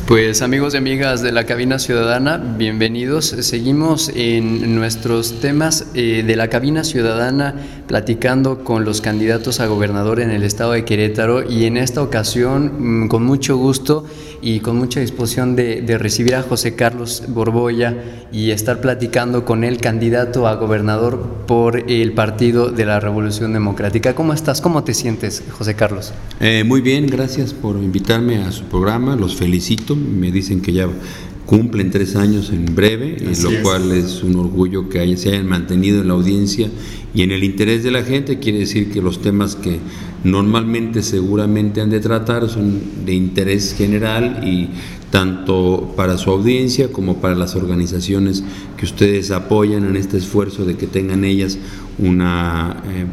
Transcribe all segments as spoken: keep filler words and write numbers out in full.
Pues amigos y amigas de la Cabina Ciudadana, bienvenidos. Seguimos en nuestros temas eh, de la Cabina Ciudadana, platicando con los candidatos a gobernador en el estado de Querétaro, y en esta ocasión mmm, con mucho gusto y con mucha disposición de, de recibir a José Carlos Borbolla y estar platicando con el candidato a gobernador por el Partido de la Revolución Democrática. ¿Cómo estás? ¿Cómo te sientes, José Carlos? Eh, muy bien, gracias por invitarme a su programa, los felicito. Me dicen que ya cumplen tres años en breve, eh, lo es. cual es un orgullo que haya, se hayan mantenido en la audiencia y en el interés de la gente. Quiere decir que los temas que normalmente seguramente han de tratar son de interés general, y tanto para su audiencia como para las organizaciones que ustedes apoyan en este esfuerzo de que tengan ellas una, eh,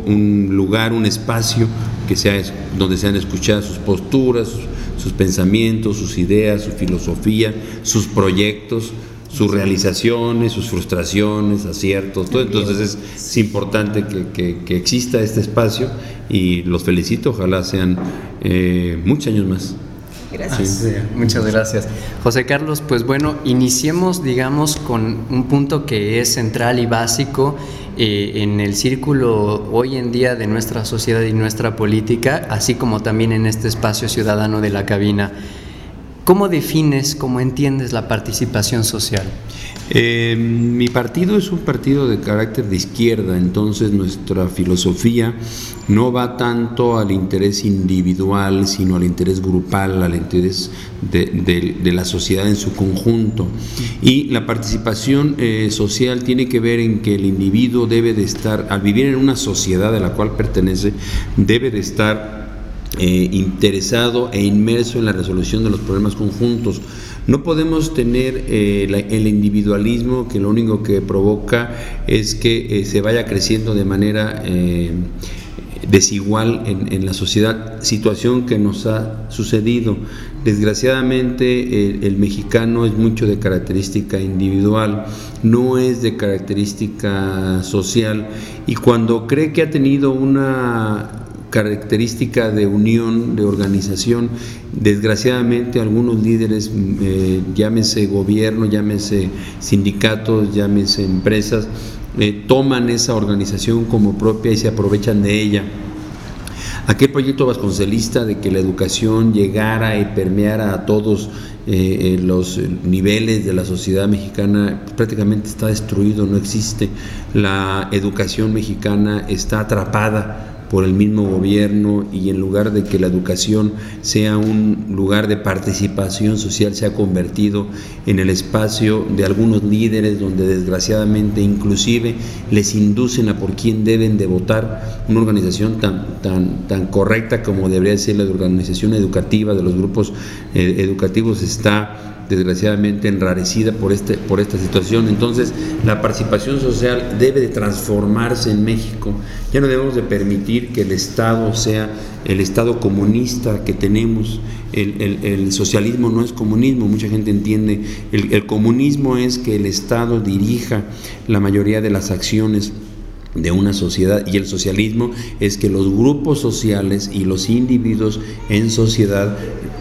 un lugar, un espacio que sea donde sean escuchadas sus posturas, sus, sus pensamientos, sus ideas, su filosofía, sus proyectos, sus realizaciones, sus frustraciones, aciertos, todo. Entonces es, es importante que, que, que exista este espacio, y los felicito, ojalá sean eh, muchos años más. Gracias. Sí. Muchas gracias. José Carlos, pues bueno, iniciemos, digamos, con un punto que es central y básico eh, en el círculo hoy en día de nuestra sociedad y nuestra política, así como también en este espacio ciudadano de la cabina. ¿Cómo defines, cómo entiendes la participación social? Eh, mi partido es un partido de carácter de izquierda, entonces nuestra filosofía no va tanto al interés individual, sino al interés grupal, al interés de, de, de la sociedad en su conjunto. Y la participación eh, social tiene que ver en que el individuo debe de estar, al vivir en una sociedad a la cual pertenece, debe de estar Eh, interesado e inmerso en la resolución de los problemas conjuntos. No podemos tener eh, la, el individualismo, que lo único que provoca es que eh, se vaya creciendo de manera eh, desigual en, en la sociedad, situación que nos ha sucedido. Desgraciadamente el, el mexicano es mucho de característica individual, no es de característica social, y cuando cree que ha tenido una característica de unión, de organización, desgraciadamente algunos líderes, eh, llámese gobierno, llámese sindicatos, llámese empresas, eh, toman esa organización como propia y se aprovechan de ella. Aquel proyecto vasconcelista de que la educación llegara y permeara a todos eh, eh, los niveles de la sociedad mexicana prácticamente está destruido, no existe. La educación mexicana está atrapada por el mismo gobierno, y en lugar de que la educación sea un lugar de participación social, se ha convertido en el espacio de algunos líderes, donde desgraciadamente inclusive les inducen a por quién deben de votar. Una organización tan, tan, tan correcta como debería ser la organización educativa de los grupos eh, educativos está desgraciadamente enrarecida por este por esta situación. Entonces la participación social debe de transformarse en México. Ya no debemos de permitir que el Estado sea el Estado comunista que tenemos. El, el, el socialismo no es comunismo, mucha gente entiende. El, el comunismo es que el Estado dirija la mayoría de las acciones de una sociedad, y el socialismo es que los grupos sociales y los individuos en sociedad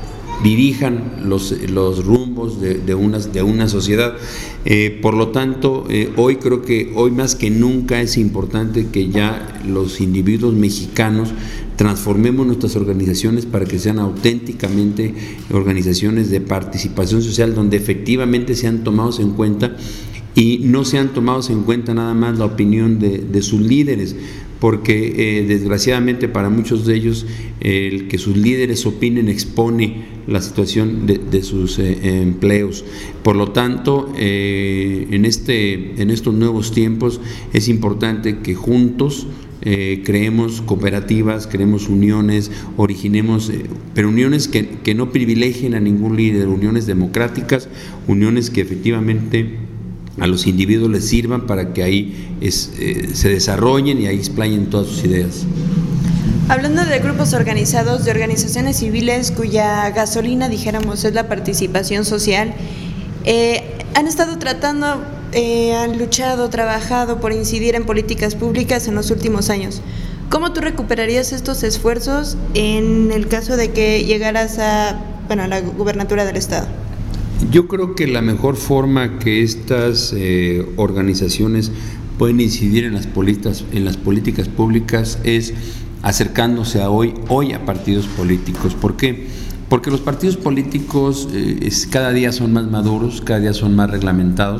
dirijan los, los rumbos de, de, una, de una sociedad. Eh, por lo tanto, eh, hoy creo que hoy más que nunca es importante que ya los individuos mexicanos transformemos nuestras organizaciones para que sean auténticamente organizaciones de participación social, donde efectivamente sean tomados en cuenta, y no sean tomados en cuenta nada más la opinión de, de sus líderes, porque eh, desgraciadamente para muchos de ellos eh, el que sus líderes opinen expone la situación de, de sus eh, empleos. Por lo tanto, eh, en, este, en estos nuevos tiempos es importante que juntos eh, creemos cooperativas, creemos uniones, originemos, eh, pero uniones que, que no privilegien a ningún líder, uniones democráticas, uniones que efectivamente a los individuos les sirvan para que ahí es, eh, se desarrollen y ahí explayen todas sus ideas. Hablando de grupos organizados, de organizaciones civiles cuya gasolina, dijéramos, es la participación social, eh, han estado tratando, eh, han luchado, trabajado por incidir en políticas públicas en los últimos años. ¿Cómo tú recuperarías estos esfuerzos en el caso de que llegaras a bueno, a la gubernatura del estado? Yo creo que la mejor forma que estas eh, organizaciones pueden incidir en las políticas, en las políticas públicas es acercándose a hoy, hoy a partidos políticos. ¿Por qué? Porque los partidos políticos eh, es, cada día son más maduros, cada día son más reglamentados,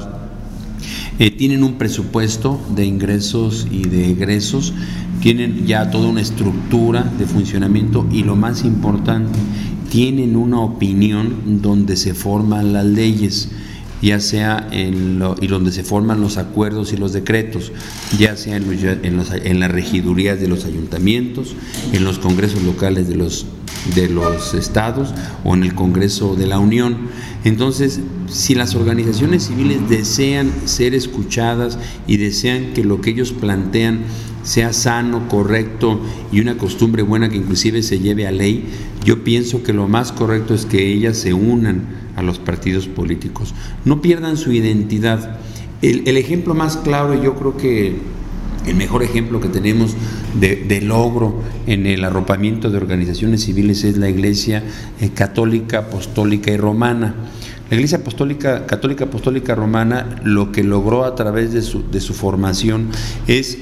eh, tienen un presupuesto de ingresos y de egresos, tienen ya toda una estructura de funcionamiento y lo más importante, tienen una opinión donde se forman las leyes, ya sea en lo, y donde se forman los acuerdos y los decretos, ya sea en, los, en, los, en las regidurías de los ayuntamientos, en los congresos locales de los, de los estados o en el Congreso de la Unión. Entonces, si las organizaciones civiles desean ser escuchadas y desean que lo que ellos plantean sea sano, correcto y una costumbre buena que inclusive se lleve a ley, yo pienso que lo más correcto es que ellas se unan a los partidos políticos, no pierdan su identidad. El, el ejemplo más claro, yo creo que el mejor ejemplo que tenemos de, de logro en el arropamiento de organizaciones civiles es la Iglesia eh, Católica, Apostólica y Romana. La Iglesia Apostólica, Católica Apostólica Romana lo que logró a través de su, de su formación es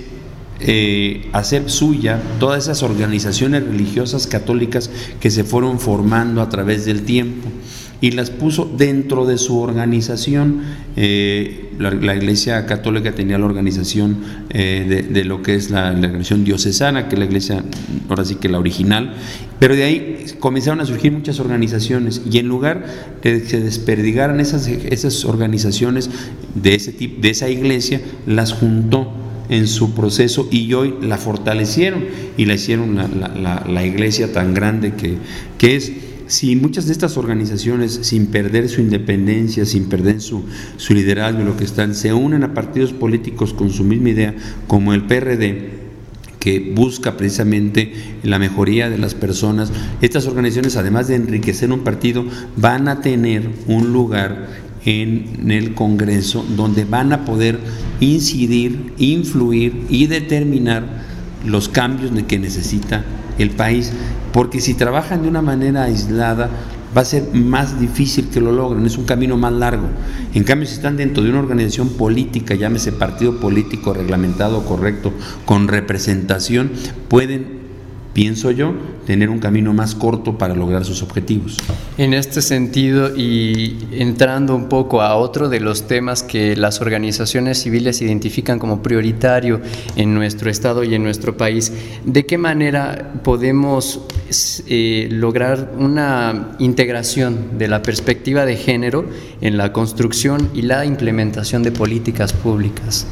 Eh, hacer suya todas esas organizaciones religiosas católicas que se fueron formando a través del tiempo y las puso dentro de su organización. Eh, la, la Iglesia Católica tenía la organización eh, de, de lo que es la, la organización diocesana, que es la iglesia, ahora sí que la original, pero de ahí comenzaron a surgir muchas organizaciones y en lugar de que se desperdigaran esas, esas organizaciones de ese tipo, de esa iglesia, las juntó en su proceso y hoy la fortalecieron y la hicieron la, la, la, la iglesia tan grande que, que es. Si muchas de estas organizaciones, sin perder su independencia, sin perder su, su liderazgo, lo que están, se unen a partidos políticos con su misma idea, como el P R D, que busca precisamente la mejoría de las personas, estas organizaciones, además de enriquecer un partido, van a tener un lugar en el Congreso donde van a poder incidir, influir y determinar los cambios que necesita el país, porque si trabajan de una manera aislada va a ser más difícil que lo logren, es un camino más largo. En cambio, si están dentro de una organización política, llámese partido político reglamentado, correcto, con representación, pueden, pienso yo, tener un camino más corto para lograr sus objetivos. En este sentido, y entrando un poco a otro de los temas que las organizaciones civiles identifican como prioritario en nuestro estado y en nuestro país, ¿de qué manera podemos eh, lograr una integración de la perspectiva de género en la construcción y la implementación de políticas públicas?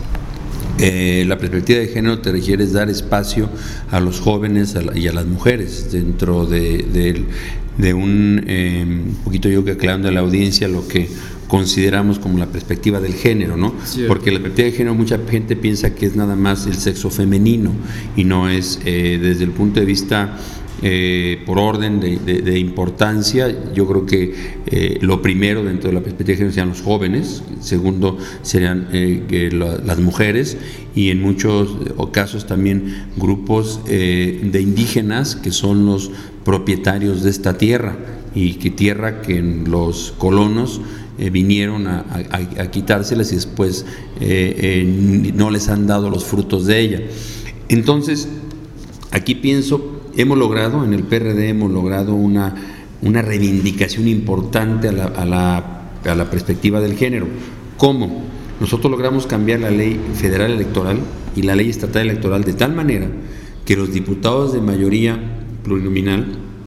Eh, la perspectiva de género te requiere dar espacio a los jóvenes a la, y a las mujeres dentro de, de, de un eh, poquito yo que aclarando a la audiencia lo que consideramos como la perspectiva del género, ¿no? Cierto. Porque la perspectiva de género mucha gente piensa que es nada más el sexo femenino y no es eh, desde el punto de vista Eh, por orden de, de, de importancia. Yo creo que eh, lo primero dentro de la perspectiva de género serían los jóvenes, segundo serían eh, que la, las mujeres y en muchos casos también grupos eh, de indígenas que son los propietarios de esta tierra y que tierra que los colonos eh, vinieron a, a, a quitárselas y después eh, eh, no les han dado los frutos de ella. Entonces, aquí pienso hemos logrado, en el P R D hemos logrado una, una reivindicación importante a la, a, la, a la perspectiva del género. ¿Cómo? Nosotros logramos cambiar la ley federal electoral y la ley estatal electoral de tal manera que los diputados de mayoría plurinominal